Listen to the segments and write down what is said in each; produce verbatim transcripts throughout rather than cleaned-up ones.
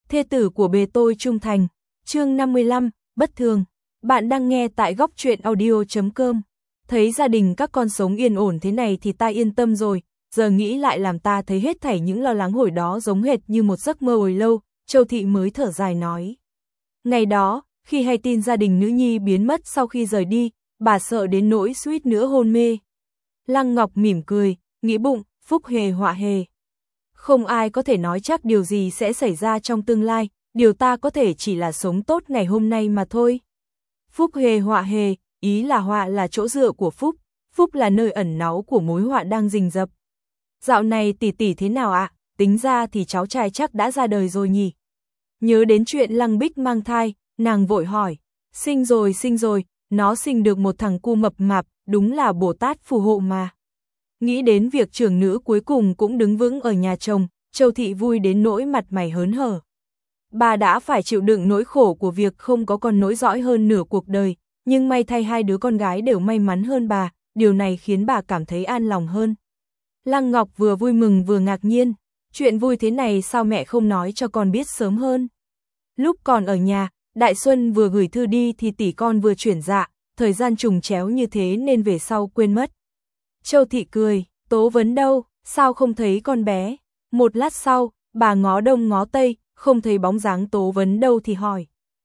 thê tử của bề tôi trung thành. Chương năm mươi lăm, bất thường. Bạn đang nghe tại góc truyện audio chấm com. Thấy gia đình các con sống yên ổn thế này thì ta yên tâm rồi, giờ nghĩ lại làm ta thấy hết thảy những lo lắng hồi đó giống hệt như một giấc mơ hồi lâu. Châu Thị mới thở dài nói. Ngày đó, khi hay tin gia đình nữ nhi biến mất sau khi rời đi, bà sợ đến nỗi suýt nữa hôn mê. Lăng Ngọc mỉm cười, nghĩ bụng, phúc hề họa hề. Không ai có thể nói chắc điều gì sẽ xảy ra trong tương lai, điều ta có thể chỉ là sống tốt ngày hôm nay mà thôi. Phúc hề họa hề, ý là họa là chỗ dựa của phúc, phúc là nơi ẩn náu của mối họa đang rình rập. Dạo này tỷ tỷ thế nào ạ? À? Tính ra thì cháu trai chắc đã ra đời rồi nhỉ? Nhớ đến chuyện Lăng Bích mang thai, nàng vội hỏi. Sinh rồi sinh rồi, nó sinh được một thằng cu mập mạp, đúng là Bồ Tát phù hộ mà. Nghĩ đến việc trưởng nữ cuối cùng cũng đứng vững ở nhà chồng, Châu Thị vui đến nỗi mặt mày hớn hở. Bà đã phải chịu đựng nỗi khổ của việc không có con nối dõi hơn nửa cuộc đời, nhưng may thay hai đứa con gái đều may mắn hơn bà, điều này khiến bà cảm thấy an lòng hơn. Lăng Ngọc vừa vui mừng vừa ngạc nhiên, chuyện vui thế này sao mẹ không nói cho con biết sớm hơn. Lúc còn ở nhà, Đại Xuân vừa gửi thư đi thì tỷ con vừa chuyển dạ, thời gian trùng chéo như thế nên về sau quên mất. Châu Thị cười, Tố Vấn đâu, sao không thấy con bé? Một lát sau, bà ngó đông ngó tây, không thấy bóng dáng Tố Vấn đâu thì hỏi.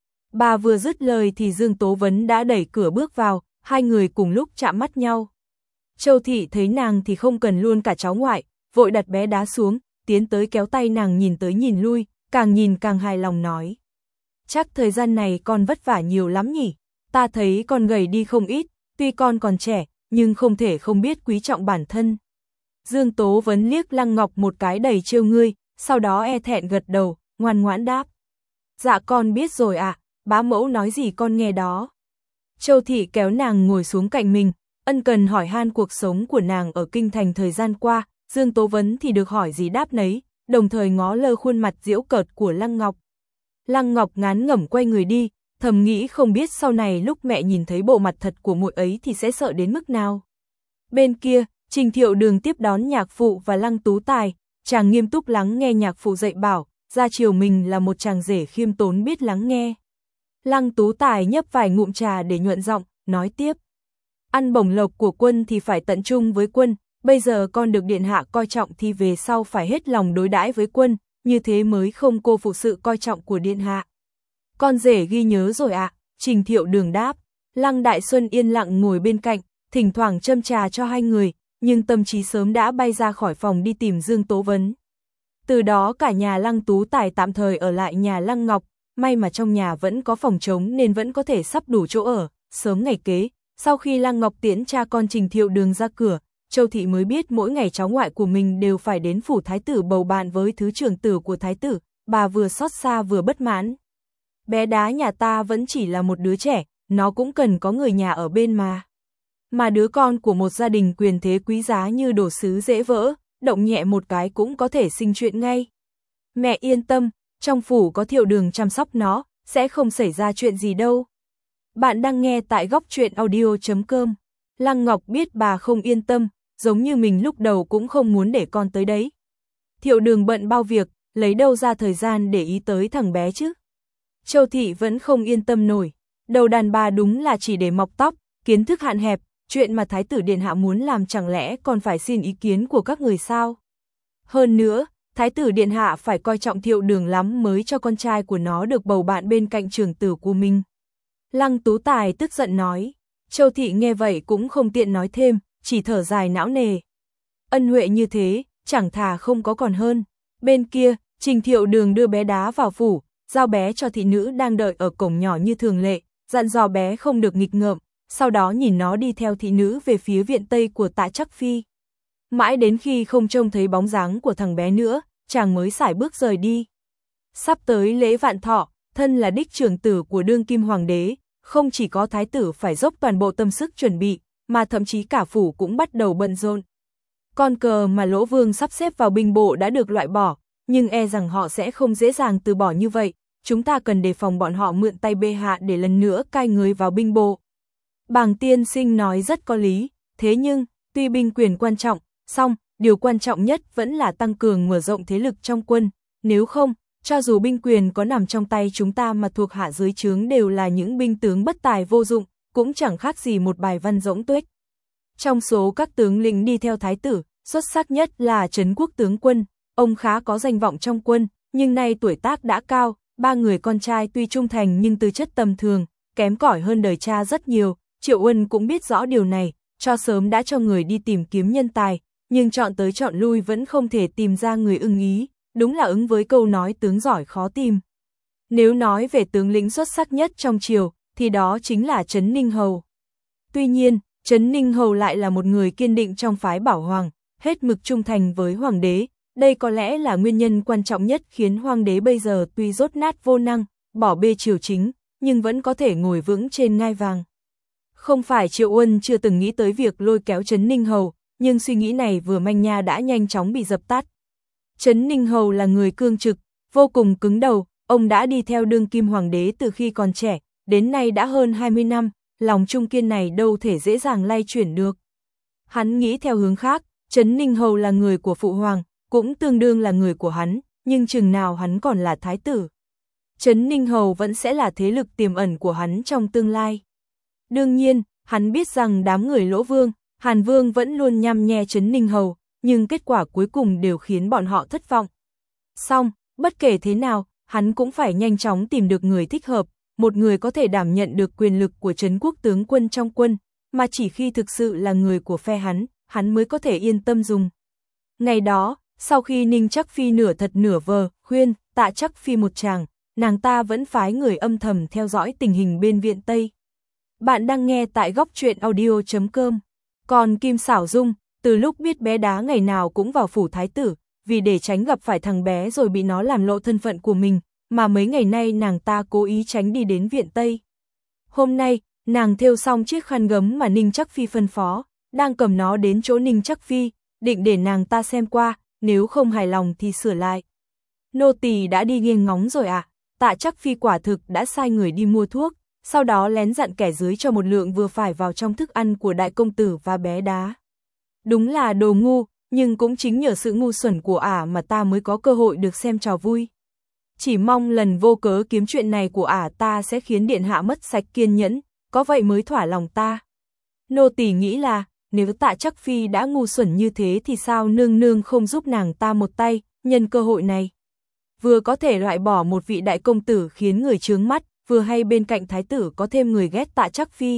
Bà vừa dứt lời thì Dương Tố Vấn đã đẩy cửa bước vào, hai người cùng lúc chạm mắt nhau. Châu Thị thấy nàng thì không cần luôn cả cháu ngoại, vội đặt bé đá xuống, tiến tới kéo tay nàng nhìn tới nhìn lui, càng nhìn càng hài lòng nói. Chắc thời gian này con vất vả nhiều lắm nhỉ, ta thấy con gầy đi không ít, tuy con còn trẻ, nhưng không thể không biết quý trọng bản thân. Dương Tố Vấn liếc Lăng Ngọc một cái đầy trêu ngươi, sau đó e thẹn gật đầu, ngoan ngoãn đáp. Dạ con biết rồi ạ, à, bá mẫu nói gì con nghe đó. Châu Thị kéo nàng ngồi xuống cạnh mình, ân cần hỏi han cuộc sống của nàng ở kinh thành thời gian qua, Dương Tố Vấn thì được hỏi gì đáp nấy, đồng thời ngó lơ khuôn mặt giễu cợt của Lăng Ngọc. Lăng Ngọc ngán ngẩm quay người đi, thầm nghĩ không biết sau này lúc mẹ nhìn thấy bộ mặt thật của muội ấy thì sẽ sợ đến mức nào. Bên kia, Trình Thiệu Đường tiếp đón nhạc phụ và Lăng Tú Tài, chàng nghiêm túc lắng nghe nhạc phụ dạy bảo, ra chiều mình là một chàng rể khiêm tốn biết lắng nghe. Lăng Tú Tài nhấp vài ngụm trà để nhuận giọng, nói tiếp. Ăn bổng lộc của quân thì phải tận trung với quân, bây giờ con được điện hạ coi trọng thì về sau phải hết lòng đối đãi với quân, như thế mới không cô phụ sự coi trọng của điện hạ. Con rể ghi nhớ rồi ạ, à, Trình Thiệu Đường đáp. Lăng Đại Xuân yên lặng ngồi bên cạnh, thỉnh thoảng châm trà cho hai người, nhưng tâm trí sớm đã bay ra khỏi phòng đi tìm Dương Tố Vấn. Từ đó cả nhà Lăng Tú Tài tạm thời ở lại nhà Lăng Ngọc, may mà trong nhà vẫn có phòng trống nên vẫn có thể sắp đủ chỗ ở. Sớm ngày kế, sau khi Lăng Ngọc tiễn cha con Trình Thiệu Đường ra cửa, Châu Thị mới biết mỗi ngày cháu ngoại của mình đều phải đến phủ thái tử bầu bạn với thứ trưởng tử của thái tử, bà vừa xót xa vừa bất mãn. Bé đá nhà ta vẫn chỉ là một đứa trẻ, nó cũng cần có người nhà ở bên mà. Mà đứa con của một gia đình quyền thế quý giá như đồ sứ dễ vỡ, động nhẹ một cái cũng có thể sinh chuyện ngay. Mẹ yên tâm, trong phủ có Thiệu Đường chăm sóc nó, sẽ không xảy ra chuyện gì đâu. Bạn đang nghe tại góc truyện audio chấm com. Lăng Ngọc biết bà không yên tâm, giống như mình lúc đầu cũng không muốn để con tới đấy. Thiệu Đường bận bao việc, lấy đâu ra thời gian để ý tới thằng bé chứ. Châu Thị vẫn không yên tâm nổi, đầu đàn bà đúng là chỉ để mọc tóc, kiến thức hạn hẹp, chuyện mà Thái tử Điện Hạ muốn làm chẳng lẽ còn phải xin ý kiến của các người sao. Hơn nữa, Thái tử Điện Hạ phải coi trọng Thiệu Đường lắm mới cho con trai của nó được bầu bạn bên cạnh trưởng tử của mình. Lăng Tú Tài tức giận nói, Châu Thị nghe vậy cũng không tiện nói thêm, chỉ thở dài não nề. Ân huệ như thế, chẳng thà không có còn hơn. Bên kia, Trình Thiệu Đường đưa bé đá vào phủ, giao bé cho thị nữ đang đợi ở cổng nhỏ như thường lệ, dặn dò bé không được nghịch ngợm, sau đó nhìn nó đi theo thị nữ về phía viện Tây của Tạ Trắc Phi. Mãi đến khi không trông thấy bóng dáng của thằng bé nữa, chàng mới sải bước rời đi. Sắp tới lễ vạn thọ, thân là đích trưởng tử của đương kim hoàng đế, không chỉ có thái tử phải dốc toàn bộ tâm sức chuẩn bị, mà thậm chí cả phủ cũng bắt đầu bận rộn. Con cờ mà Lỗ Vương sắp xếp vào binh bộ đã được loại bỏ, nhưng e rằng họ sẽ không dễ dàng từ bỏ như vậy, chúng ta cần đề phòng bọn họ mượn tay bệ hạ để lần nữa cai người vào binh bộ. Bàng tiên sinh nói rất có lý, thế nhưng, tuy binh quyền quan trọng, song, điều quan trọng nhất vẫn là tăng cường mở rộng thế lực trong quân, nếu không, Cho dù binh quyền có nằm trong tay chúng ta mà thuộc hạ dưới trướng đều là những binh tướng bất tài vô dụng, cũng chẳng khác gì một bài văn rỗng tuếch. Trong số các tướng lĩnh đi theo thái tử, xuất sắc nhất là Trấn Quốc tướng quân, ông khá có danh vọng trong quân, nhưng nay tuổi tác đã cao, ba người con trai tuy trung thành nhưng tư chất tầm thường, kém cỏi hơn đời cha rất nhiều. Triệu Uân cũng biết rõ điều này, cho sớm đã cho người đi tìm kiếm nhân tài, nhưng chọn tới chọn lui vẫn không thể tìm ra người ưng ý, đúng là ứng với câu nói tướng giỏi khó tìm. Nếu nói về tướng lĩnh xuất sắc nhất trong triều, thì đó chính là Trấn Ninh Hầu. Tuy nhiên, Trấn Ninh Hầu lại là một người kiên định trong phái Bảo Hoàng, hết mực trung thành với hoàng đế, đây có lẽ là nguyên nhân quan trọng nhất khiến hoàng đế bây giờ tuy dốt nát vô năng, bỏ bê triều chính, nhưng vẫn có thể ngồi vững trên ngai vàng. Không phải Triệu Uân chưa từng nghĩ tới việc lôi kéo Trấn Ninh Hầu, nhưng suy nghĩ này vừa manh nha đã nhanh chóng bị dập tắt. Trấn Ninh Hầu là người cương trực, vô cùng cứng đầu, ông đã đi theo đương kim hoàng đế từ khi còn trẻ, đến nay đã hơn hai mươi năm, lòng trung kiên này đâu thể dễ dàng lay chuyển được. Hắn nghĩ theo hướng khác, Trấn Ninh Hầu là người của phụ hoàng, cũng tương đương là người của hắn, nhưng chừng nào hắn còn là thái tử, Trấn Ninh Hầu vẫn sẽ là thế lực tiềm ẩn của hắn trong tương lai. Đương nhiên, hắn biết rằng đám người Lỗ Vương, Hàn Vương vẫn luôn nhăm nhe Trấn Ninh Hầu, nhưng kết quả cuối cùng đều khiến bọn họ thất vọng. Song, bất kể thế nào, hắn cũng phải nhanh chóng tìm được người thích hợp, một người có thể đảm nhận được quyền lực của Trấn Quốc tướng quân trong quân, mà chỉ khi thực sự là người của phe hắn, hắn mới có thể yên tâm dùng. Ngày đó, sau khi Ninh Chắc Phi nửa thật nửa vờ, khuyên Tạ Chắc Phi một tràng, nàng ta vẫn phái người âm thầm theo dõi tình hình bên viện Tây. Bạn đang nghe tại góc truyện audio chấm com. Còn Kim Xảo Dung, từ lúc biết bé đá ngày nào cũng vào phủ thái tử, vì để tránh gặp phải thằng bé rồi bị nó làm lộ thân phận của mình, mà mấy ngày nay nàng ta cố ý tránh đi đến viện Tây. Hôm nay, nàng thêu xong chiếc khăn gấm mà Ninh Chắc Phi phân phó, đang cầm nó đến chỗ Ninh Chắc Phi, định để nàng ta xem qua, nếu không hài lòng thì sửa lại. Nô tỳ đã đi nghiêng ngóng rồi à? Tạ Chắc Phi quả thực đã sai người đi mua thuốc, sau đó lén dặn kẻ dưới cho một lượng vừa phải vào trong thức ăn của đại công tử và bé đá. Đúng là đồ ngu, nhưng cũng chính nhờ sự ngu xuẩn của ả mà ta mới có cơ hội được xem trò vui. Chỉ mong lần vô cớ kiếm chuyện này của ả ta sẽ khiến điện hạ mất sạch kiên nhẫn, có vậy mới thỏa lòng ta. Nô tỳ nghĩ là, nếu Tạ Chắc Phi đã ngu xuẩn như thế thì sao nương nương không giúp nàng ta một tay, nhân cơ hội này. Vừa có thể loại bỏ một vị đại công tử khiến người chướng mắt, vừa hay bên cạnh thái tử có thêm người ghét Tạ Chắc Phi.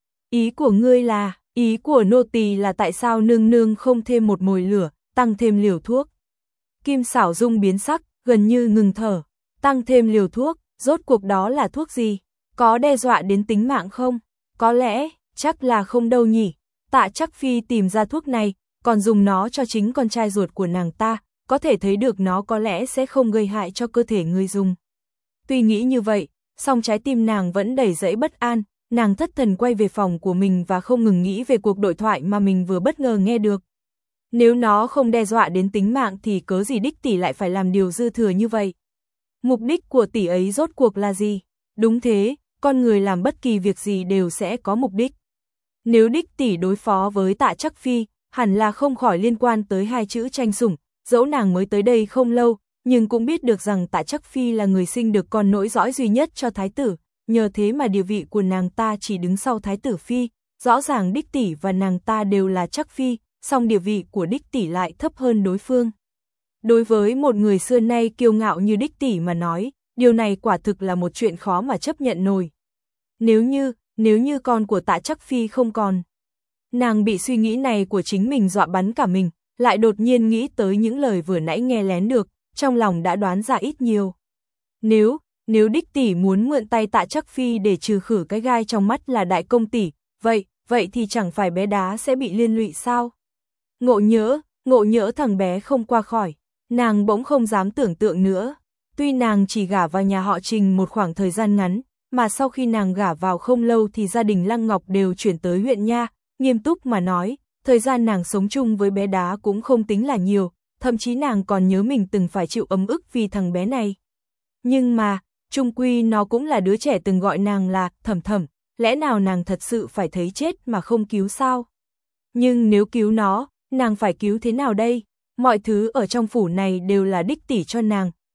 Ý của ngươi là, ý của nô tỳ là tại sao nương nương không thêm một mồi lửa, tăng thêm liều thuốc. Kim Xảo Dung biến sắc, gần như ngừng thở, tăng thêm liều thuốc, rốt cuộc đó là thuốc gì? Có đe dọa đến tính mạng không? Có lẽ, chắc là không đâu nhỉ. Tạ Chắc Phi tìm ra thuốc này, còn dùng nó cho chính con trai ruột của nàng ta, có thể thấy được nó có lẽ sẽ không gây hại cho cơ thể người dùng. Tuy nghĩ như vậy, song trái tim nàng vẫn đầy dẫy bất an, nàng thất thần quay về phòng của mình và không ngừng nghĩ về cuộc đối thoại mà mình vừa bất ngờ nghe được. Nếu nó không đe dọa đến tính mạng thì cớ gì đích tỷ lại phải làm điều dư thừa như vậy? Mục đích của tỷ ấy rốt cuộc là gì? Đúng thế, con người làm bất kỳ việc gì đều sẽ có mục đích. Nếu đích tỷ đối phó với Tạ Chắc Phi, hẳn là không khỏi liên quan tới hai chữ tranh sủng, dẫu nàng mới tới đây không lâu, nhưng cũng biết được rằng Tạ Chắc Phi là người sinh được con nối dõi duy nhất cho thái tử, nhờ thế mà địa vị của nàng ta chỉ đứng sau thái tử Phi, rõ ràng đích tỷ và nàng ta đều là Chắc Phi, song địa vị của đích tỷ lại thấp hơn đối phương. Đối với một người xưa nay kiêu ngạo như đích tỷ mà nói, điều này quả thực là một chuyện khó mà chấp nhận nổi. Nếu như, nếu như con của Tạ Chắc Phi không còn. Nàng bị suy nghĩ này của chính mình dọa bắn cả mình, lại đột nhiên nghĩ tới những lời vừa nãy nghe lén được, trong lòng đã đoán ra ít nhiều. Nếu, nếu đích tỷ muốn mượn tay Tạ Chắc Phi để trừ khử cái gai trong mắt là đại công tỷ, vậy, vậy thì chẳng phải bé đá sẽ bị liên lụy sao? Ngộ nhỡ, ngộ nhỡ thằng bé không qua khỏi, nàng bỗng không dám tưởng tượng nữa. Tuy nàng chỉ gả vào nhà họ Trình một khoảng thời gian ngắn, mà sau khi nàng gả vào không lâu thì gia đình Lăng Ngọc đều chuyển tới huyện nha, nghiêm túc mà nói, thời gian nàng sống chung với bé đá cũng không tính là nhiều, thậm chí nàng còn nhớ mình từng phải chịu ấm ức vì thằng bé này. Nhưng mà, chung quy nó cũng là đứa trẻ từng gọi nàng là Thẩm Thẩm, lẽ nào nàng thật sự phải thấy chết mà không cứu sao? Nhưng nếu cứu nó, nàng phải cứu thế nào đây? Mọi thứ ở trong phủ này đều là đích tỷ cho nàng,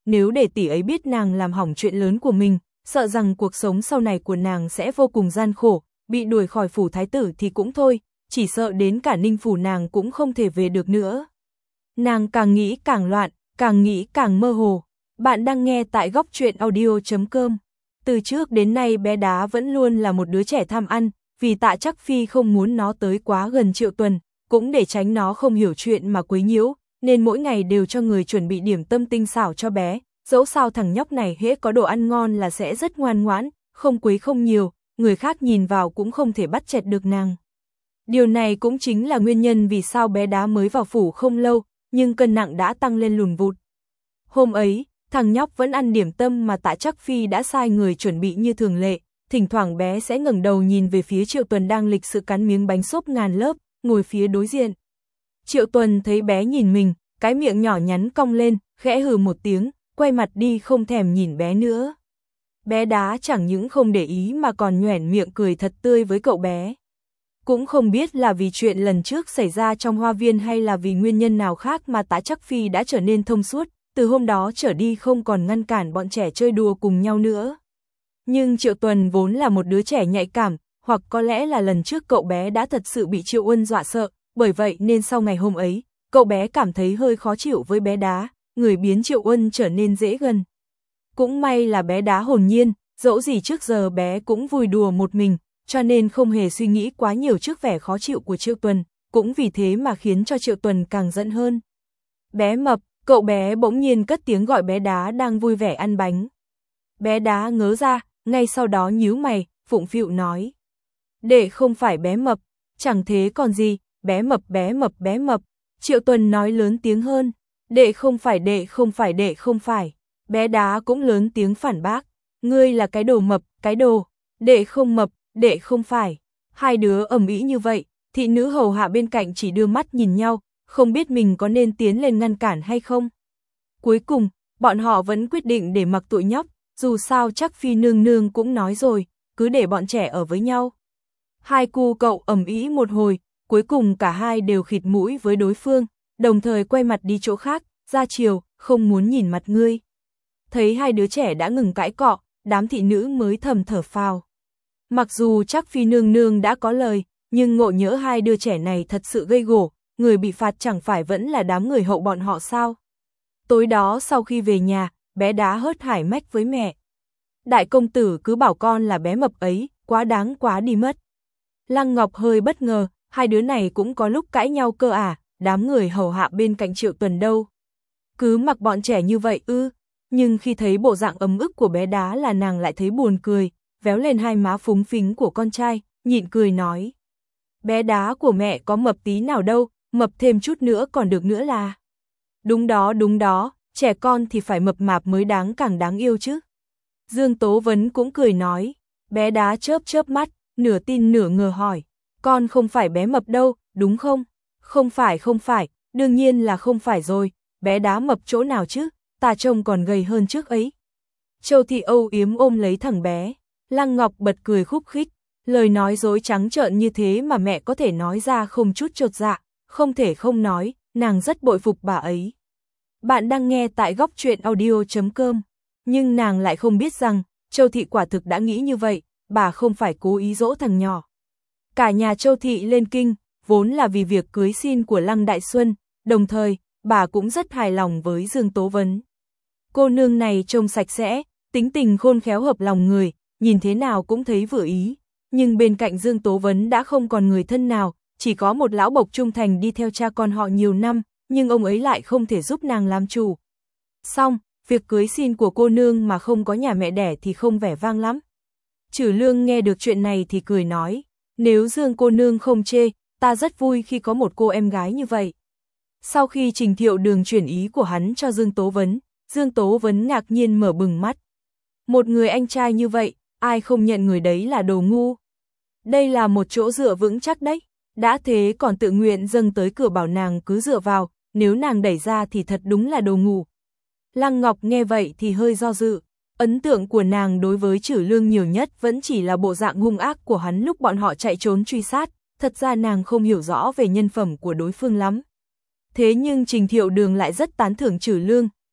nếu để tỷ ấy biết nàng làm hỏng chuyện lớn của mình, sợ rằng cuộc sống sau này của nàng sẽ vô cùng gian khổ, bị đuổi khỏi phủ thái tử thì cũng thôi, chỉ sợ đến cả Ninh phủ nàng cũng không thể về được nữa. Nàng càng nghĩ càng loạn, càng nghĩ càng mơ hồ. Bạn đang nghe tại góc truyện audio chấm com. Từ trước đến nay bé đá vẫn luôn là một đứa trẻ tham ăn, vì Tạ Trắc Phi không muốn nó tới quá gần Triệu Tuần, cũng để tránh nó không hiểu chuyện mà quấy nhiễu, nên mỗi ngày đều cho người chuẩn bị điểm tâm tinh xảo cho bé, dẫu sao thằng nhóc này hễ có đồ ăn ngon là sẽ rất ngoan ngoãn, không quấy không nhiều, người khác nhìn vào cũng không thể bắt chẹt được nàng. Điều này cũng chính là nguyên nhân vì sao bé đá mới vào phủ không lâu, nhưng cân nặng đã tăng lên lùn vụt. Hôm ấy, thằng nhóc vẫn ăn điểm tâm mà Tạ Trắc Phi đã sai người chuẩn bị như thường lệ, thỉnh thoảng bé sẽ ngẩng đầu nhìn về phía Triệu Tuần đang lịch sự cắn miếng bánh xốp ngàn lớp, ngồi phía đối diện. Triệu Tuần thấy bé nhìn mình, cái miệng nhỏ nhắn cong lên, khẽ hừ một tiếng, quay mặt đi không thèm nhìn bé nữa. Bé đá chẳng những không để ý mà còn nhoẻn miệng cười thật tươi với cậu bé. Cũng không biết là vì chuyện lần trước xảy ra trong hoa viên hay là vì nguyên nhân nào khác mà Tạ Trắc Phi đã trở nên thông suốt, từ hôm đó trở đi không còn ngăn cản bọn trẻ chơi đùa cùng nhau nữa. Nhưng Triệu Tuần vốn là một đứa trẻ nhạy cảm, hoặc có lẽ là lần trước cậu bé đã thật sự bị Triệu Uân dọa sợ, bởi vậy nên sau ngày hôm ấy, cậu bé cảm thấy hơi khó chịu với bé đá, người biến Triệu Uân trở nên dễ gần. Cũng may là bé đá hồn nhiên, dẫu gì trước giờ bé cũng vui đùa một mình, cho nên không hề suy nghĩ quá nhiều trước vẻ khó chịu của Triệu Tuần, cũng vì thế mà khiến cho Triệu Tuần càng giận hơn. Bé mập, cậu bé bỗng nhiên cất tiếng gọi bé đá đang vui vẻ ăn bánh. Bé đá ngớ ra, ngay sau đó nhíu mày, phụng phịu nói. Đệ không phải bé mập, chẳng thế còn gì, bé mập bé mập bé mập. Triệu Tuần nói lớn tiếng hơn, đệ không phải đệ không phải đệ không phải. Bé đá cũng lớn tiếng phản bác, ngươi là cái đồ mập, cái đồ, đệ không mập, đệ không phải. Hai đứa ầm ĩ như vậy, thị nữ hầu hạ bên cạnh chỉ đưa mắt nhìn nhau, không biết mình có nên tiến lên ngăn cản hay không. Cuối cùng, bọn họ vẫn quyết định để mặc tụi nhóc, dù sao chắc Phi nương nương cũng nói rồi, cứ để bọn trẻ ở với nhau. Hai cu cậu ầm ĩ một hồi, cuối cùng cả hai đều khịt mũi với đối phương, đồng thời quay mặt đi chỗ khác, ra chiều, không muốn nhìn mặt ngươi. Thấy hai đứa trẻ đã ngừng cãi cọ, đám thị nữ mới thầm thở phào. Mặc dù chắc Phi nương nương đã có lời, nhưng ngộ nhỡ hai đứa trẻ này thật sự gây gổ, người bị phạt chẳng phải vẫn là đám người hậu bọn họ sao. Tối đó sau khi về nhà, bé đá hớt hải mách với mẹ. Đại công tử cứ bảo con là bé mập ấy, quá đáng quá đi mất. Lăng Ngọc hơi bất ngờ, hai đứa này cũng có lúc cãi nhau cơ à, đám người hầu hạ bên cạnh Triệu Tuần đâu. Cứ mặc bọn trẻ như vậy ư, nhưng khi thấy bộ dạng ấm ức của bé đá là nàng lại thấy buồn cười, véo lên hai má phúng phính của con trai, nhịn cười nói. Bé đá của mẹ có mập tí nào đâu, mập thêm chút nữa còn được nữa là. Đúng đó đúng đó, trẻ con thì phải mập mạp mới đáng càng đáng yêu chứ. Dương Tố Vấn cũng cười nói, bé đá chớp chớp mắt, nửa tin nửa ngờ hỏi, con không phải bé mập đâu, đúng không? Không phải không phải, đương nhiên là không phải rồi, bé đá mập chỗ nào chứ, ta trông còn gầy hơn trước ấy. Châu Thị âu yếm ôm lấy thằng bé, Lăng Ngọc bật cười khúc khích, lời nói dối trắng trợn như thế mà mẹ có thể nói ra không chút chột dạ, không thể không nói, nàng rất bội phục bà ấy. Bạn đang nghe tại góc truyện audio chấm com, nhưng nàng lại không biết rằng, Châu Thị quả thực đã nghĩ như vậy, bà không phải cố ý dỗ thằng nhỏ. Cả nhà Châu Thị lên kinh, vốn là vì việc cưới xin của Lăng Đại Xuân, đồng thời, bà cũng rất hài lòng với Dương Tố Vấn. Cô nương này trông sạch sẽ, tính tình khôn khéo hợp lòng người, nhìn thế nào cũng thấy vừa ý, nhưng bên cạnh Dương Tố Vấn đã không còn người thân nào, chỉ có một lão bộc trung thành đi theo cha con họ nhiều năm, nhưng ông ấy lại không thể giúp nàng làm chủ. Xong, việc cưới xin của cô nương mà không có nhà mẹ đẻ thì không vẻ vang lắm. Trử Lương nghe được chuyện này thì cười nói, nếu Dương cô nương không chê, ta rất vui khi có một cô em gái như vậy. Sau khi Trình Thiệu Đường chuyển ý của hắn cho Dương Tố Vấn, Dương Tố Vấn ngạc nhiên mở bừng mắt. Một người anh trai như vậy, ai không nhận người đấy là đồ ngu. Đây là một chỗ dựa vững chắc đấy, đã thế còn tự nguyện dâng tới cửa bảo nàng cứ dựa vào, nếu nàng đẩy ra thì thật đúng là đồ ngu. Lăng Ngọc nghe vậy thì hơi do dự, ấn tượng của nàng đối với Trử Lương nhiều nhất vẫn chỉ là bộ dạng hung ác của hắn lúc bọn họ chạy trốn truy sát, thật ra nàng không hiểu rõ về nhân phẩm của đối phương lắm. Thế nhưng Trình Thiệu Đường lại rất tán thưởng Trử Lương,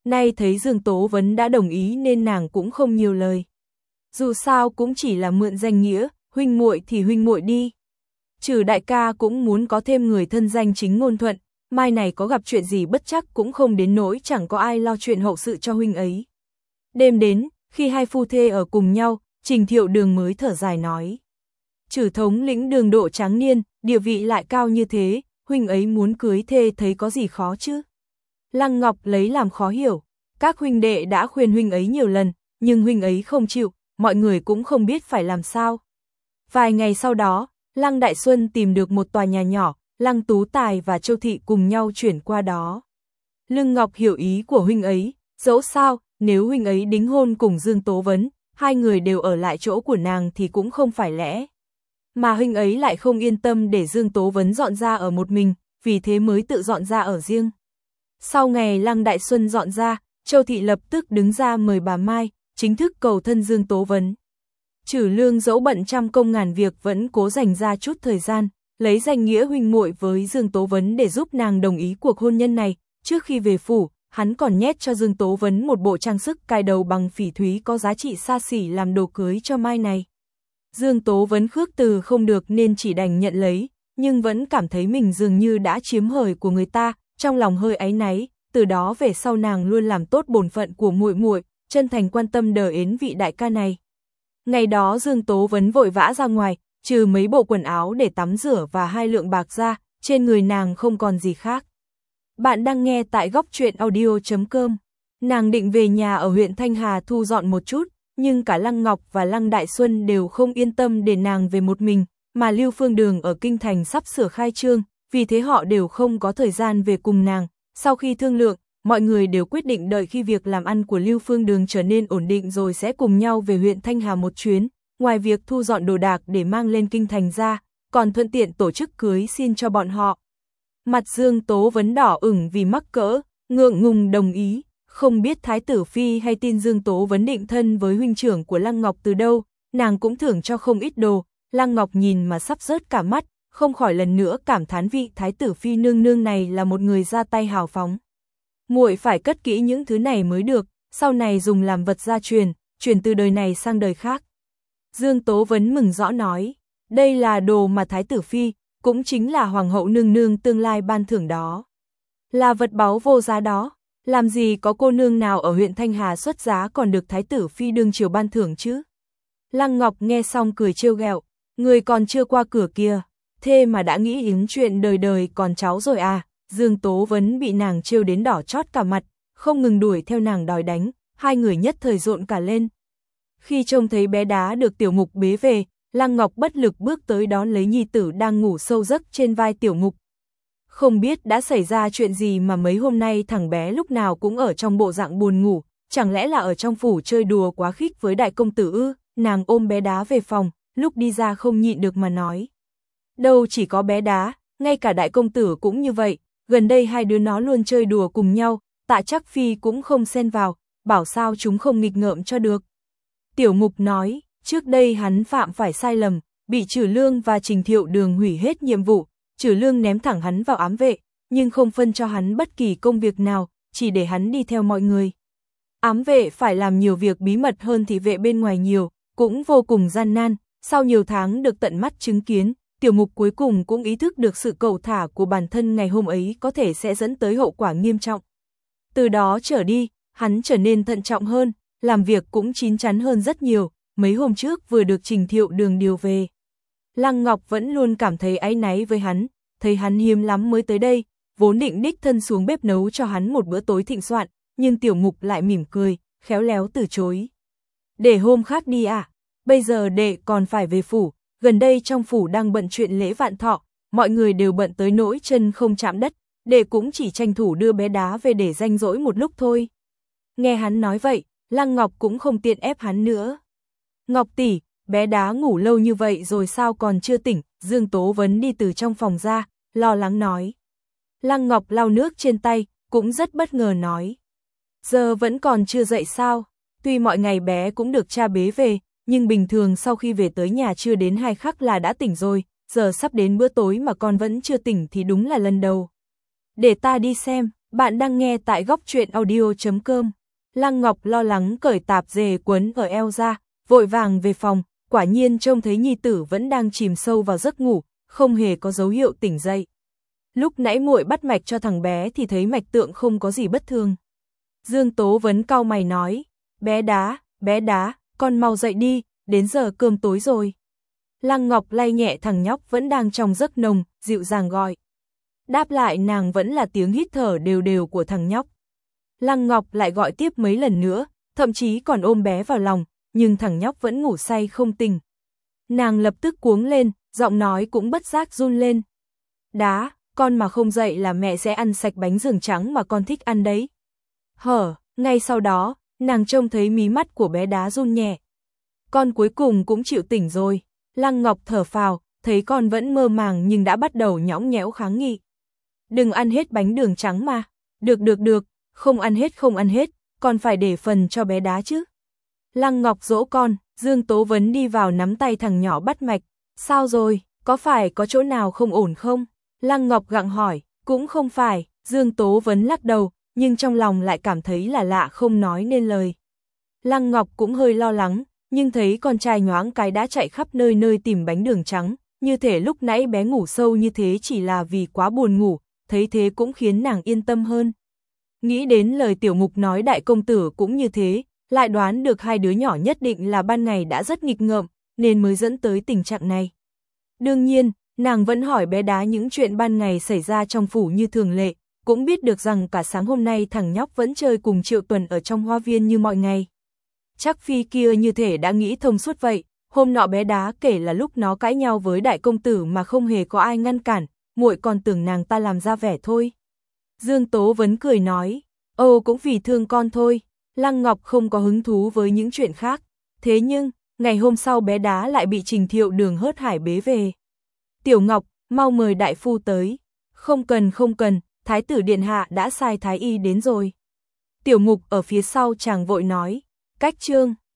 Nay thấy Dương Tố Vấn đã đồng ý nên nàng cũng không nhiều lời. Dù sao cũng chỉ là mượn danh nghĩa, huynh muội thì huynh muội đi. Trừ đại ca cũng muốn có thêm người thân danh chính ngôn thuận, mai này có gặp chuyện gì bất chắc cũng không đến nỗi chẳng có ai lo chuyện hậu sự cho huynh ấy. Đêm đến, khi hai phu thê ở cùng nhau, Trình Thiệu Đường mới thở dài nói. Trừ thống lĩnh Đường độ tráng niên, địa vị lại cao như thế, huynh ấy muốn cưới thê thấy có gì khó chứ? Lăng Ngọc lấy làm khó hiểu, các huynh đệ đã khuyên huynh ấy nhiều lần, nhưng huynh ấy không chịu, mọi người cũng không biết phải làm sao. Vài ngày sau đó, Lăng Đại Xuân tìm được một tòa nhà nhỏ, Lăng Tú Tài và Châu Thị cùng nhau chuyển qua đó. Lương Ngọc hiểu ý của huynh ấy, dẫu sao, nếu huynh ấy đính hôn cùng Dương Tố Vấn, hai người đều ở lại chỗ của nàng thì cũng không phải lẽ. Mà huynh ấy lại không yên tâm để Dương Tố Vấn dọn ra ở một mình, vì thế mới tự dọn ra ở riêng. Sau ngày Lăng Đại Xuân dọn ra, Châu Thị lập tức đứng ra mời bà Mai, chính thức cầu thân Dương Tố Vấn. Trừ Lương dẫu bận trăm công ngàn việc vẫn cố dành ra chút thời gian, lấy danh nghĩa huynh muội với Dương Tố Vấn để giúp nàng đồng ý cuộc hôn nhân này. Trước khi về phủ, hắn còn nhét cho Dương Tố Vấn một bộ trang sức cài đầu bằng phỉ thúy có giá trị xa xỉ làm đồ cưới cho mai này. Dương Tố Vấn khước từ không được nên chỉ đành nhận lấy, nhưng vẫn cảm thấy mình dường như đã chiếm hời của người ta, trong lòng hơi áy náy. Từ đó về sau nàng luôn làm tốt bổn phận của muội muội, chân thành quan tâm đờ ến vị đại ca này. Ngày đó Dương Tố Vấn vội vã ra ngoài, trừ mấy bộ quần áo để tắm rửa và hai lượng bạc ra, trên người nàng không còn gì khác. Bạn đang nghe tại góc truyện audio chấm com. Nàng định về nhà ở huyện Thanh Hà thu dọn một chút, nhưng cả Lăng Ngọc và Lăng Đại Xuân đều không yên tâm để nàng về một mình, mà Lưu Phương Đường ở Kinh Thành sắp sửa khai trương, vì thế họ đều không có thời gian về cùng nàng. Sau khi thương lượng, mọi người đều quyết định đợi khi việc làm ăn của Lưu Phương Đường trở nên ổn định rồi sẽ cùng nhau về huyện Thanh Hà một chuyến, ngoài việc thu dọn đồ đạc để mang lên Kinh Thành ra, còn thuận tiện tổ chức cưới xin cho bọn họ. Mặt Dương Tố Vấn đỏ ửng vì mắc cỡ, ngượng ngùng đồng ý, không biết Thái tử Phi hay tin Dương Tố Vấn định thân với huynh trưởng của Lăng Ngọc từ đâu, nàng cũng thưởng cho không ít đồ. Lăng Ngọc nhìn mà sắp rớt cả mắt, không khỏi lần nữa cảm thán vị Thái tử Phi nương nương này là một người ra tay hào phóng. Muội phải cất kỹ những thứ này mới được, sau này dùng làm vật gia truyền, truyền từ đời này sang đời khác. Dương Tố Vấn mừng rõ nói, đây là đồ mà Thái tử Phi, cũng chính là Hoàng hậu nương nương tương lai ban thưởng đó. Là vật báu vô giá đó, làm gì có cô nương nào ở huyện Thanh Hà xuất giá còn được Thái tử Phi đương triều ban thưởng chứ. Lăng Ngọc nghe xong cười trêu ghẹo, người còn chưa qua cửa kia, thế mà đã nghĩ đến chuyện đời đời còn cháu rồi à. Dương Tố Vấn bị nàng trêu đến đỏ chót cả mặt, không ngừng đuổi theo nàng đòi đánh, hai người nhất thời rộn cả lên. Khi trông thấy bé đá được Tiểu Mục bế về, Lăng Ngọc bất lực bước tới đón lấy nhi tử đang ngủ sâu giấc trên vai Tiểu Mục. Không biết đã xảy ra chuyện gì mà mấy hôm nay thằng bé lúc nào cũng ở trong bộ dạng buồn ngủ, chẳng lẽ là ở trong phủ chơi đùa quá khích với đại công tử ư? Nàng ôm bé đá về phòng, lúc đi ra không nhịn được mà nói. Đâu chỉ có bé đá, ngay cả đại công tử cũng như vậy, gần đây hai đứa nó luôn chơi đùa cùng nhau, Tạ Trắc Phi cũng không xen vào, bảo sao chúng không nghịch ngợm cho được. Tiểu Mục nói, trước đây hắn phạm phải sai lầm, bị Trừ Lương và Trình Thiệu Đường hủy hết nhiệm vụ, Trừ Lương ném thẳng hắn vào ám vệ, nhưng không phân cho hắn bất kỳ công việc nào, chỉ để hắn đi theo mọi người. Ám vệ phải làm nhiều việc bí mật hơn thị vệ bên ngoài nhiều, cũng vô cùng gian nan, sau nhiều tháng được tận mắt chứng kiến, Tiểu Mục cuối cùng cũng ý thức được sự cẩu thả của bản thân ngày hôm ấy có thể sẽ dẫn tới hậu quả nghiêm trọng. Từ đó trở đi, hắn trở nên thận trọng hơn, làm việc cũng chín chắn hơn rất nhiều, mấy hôm trước vừa được Trình Thiệu Đường điều về. Lăng Ngọc vẫn luôn cảm thấy áy náy với hắn, thấy hắn hiếm lắm mới tới đây, vốn định đích thân xuống bếp nấu cho hắn một bữa tối thịnh soạn, nhưng Tiểu Mục lại mỉm cười, khéo léo từ chối. Để hôm khác đi à, bây giờ đệ còn phải về phủ, gần đây trong phủ đang bận chuyện lễ vạn thọ, mọi người đều bận tới nỗi chân không chạm đất, đệ cũng chỉ tranh thủ đưa bé đá về để ranh rỗi một lúc thôi. Nghe hắn nói vậy, Lăng Ngọc cũng không tiện ép hắn nữa. Ngọc tỷ, bé đá ngủ lâu như vậy rồi sao còn chưa tỉnh? Dương Tố Vấn đi từ trong phòng ra, lo lắng nói. Lăng Ngọc lau nước trên tay, cũng rất bất ngờ nói. Giờ vẫn còn chưa dậy sao? Tuy mọi ngày bé cũng được cha bế về, nhưng bình thường sau khi về tới nhà chưa đến hai khắc là đã tỉnh rồi, giờ sắp đến bữa tối mà con vẫn chưa tỉnh thì đúng là lần đầu. Để ta đi xem, Bạn đang nghe tại góc truyện audio chấm com. Lăng Ngọc lo lắng cởi tạp dề quấn ở eo ra, vội vàng về phòng, quả nhiên trông thấy nhi tử vẫn đang chìm sâu vào giấc ngủ, không hề có dấu hiệu tỉnh dậy. Lúc nãy muội bắt mạch cho thằng bé thì thấy mạch tượng không có gì bất thường. Dương Tố Vấn cau mày nói, bé Đá, bé Đá, con mau dậy đi, đến giờ cơm tối rồi. Lăng Ngọc lay nhẹ thằng nhóc vẫn đang trong giấc nồng, dịu dàng gọi. Đáp lại nàng vẫn là tiếng hít thở đều đều của thằng nhóc. Lăng Ngọc lại gọi tiếp mấy lần nữa, thậm chí còn ôm bé vào lòng, nhưng thằng nhóc vẫn ngủ say không tỉnh. Nàng lập tức cuống lên, giọng nói cũng bất giác run lên. Đá, con mà không dậy là mẹ sẽ ăn sạch bánh rừng trắng mà con thích ăn đấy. Hở, ngay sau đó, nàng trông thấy mí mắt của bé Đá run nhẹ. Con cuối cùng cũng chịu tỉnh rồi. Lăng Ngọc thở phào, thấy con vẫn mơ màng nhưng đã bắt đầu nhõng nhẽo kháng nghị. Đừng ăn hết bánh đường trắng mà. Được được được, không ăn hết không ăn hết, con phải để phần cho bé Đá chứ. Lăng Ngọc dỗ con, Dương Tố Vấn đi vào nắm tay thằng nhỏ bắt mạch. Sao rồi, có phải có chỗ nào không ổn không? Lăng Ngọc gặng hỏi, cũng không phải, Dương Tố Vấn lắc đầu, nhưng trong lòng lại cảm thấy là lạ không nói nên lời. Lăng Ngọc cũng hơi lo lắng, nhưng thấy con trai nhoáng cái đã chạy khắp nơi nơi tìm bánh đường trắng, như thể lúc nãy bé ngủ sâu như thế chỉ là vì quá buồn ngủ, thấy thế cũng khiến nàng yên tâm hơn. Nghĩ đến lời Tiểu Mục nói đại công tử cũng như thế, lại đoán được hai đứa nhỏ nhất định là ban ngày đã rất nghịch ngợm, nên mới dẫn tới tình trạng này. Đương nhiên, nàng vẫn hỏi bé Đá những chuyện ban ngày xảy ra trong phủ như thường lệ, cũng biết được rằng cả sáng hôm nay thằng nhóc vẫn chơi cùng Triệu Tuần ở trong hoa viên như mọi ngày. Chắc Phi kia như thể đã nghĩ thông suốt vậy, hôm nọ bé Đá kể là lúc nó cãi nhau với đại công tử mà không hề có ai ngăn cản, muội còn tưởng nàng ta làm ra vẻ thôi. Dương Tố Vấn cười nói, ồ cũng vì thương con thôi. Lăng Ngọc không có hứng thú với những chuyện khác. Thế nhưng, ngày hôm sau bé Đá lại bị Trình Thiệu Đường hớt hải bế về. Tiểu Ngọc, mau mời đại phu tới. Không cần không cần, Thái tử Điện Hạ đã sai Thái y đến rồi. Tiểu Mục ở phía sau chàng vội nói, cách chương.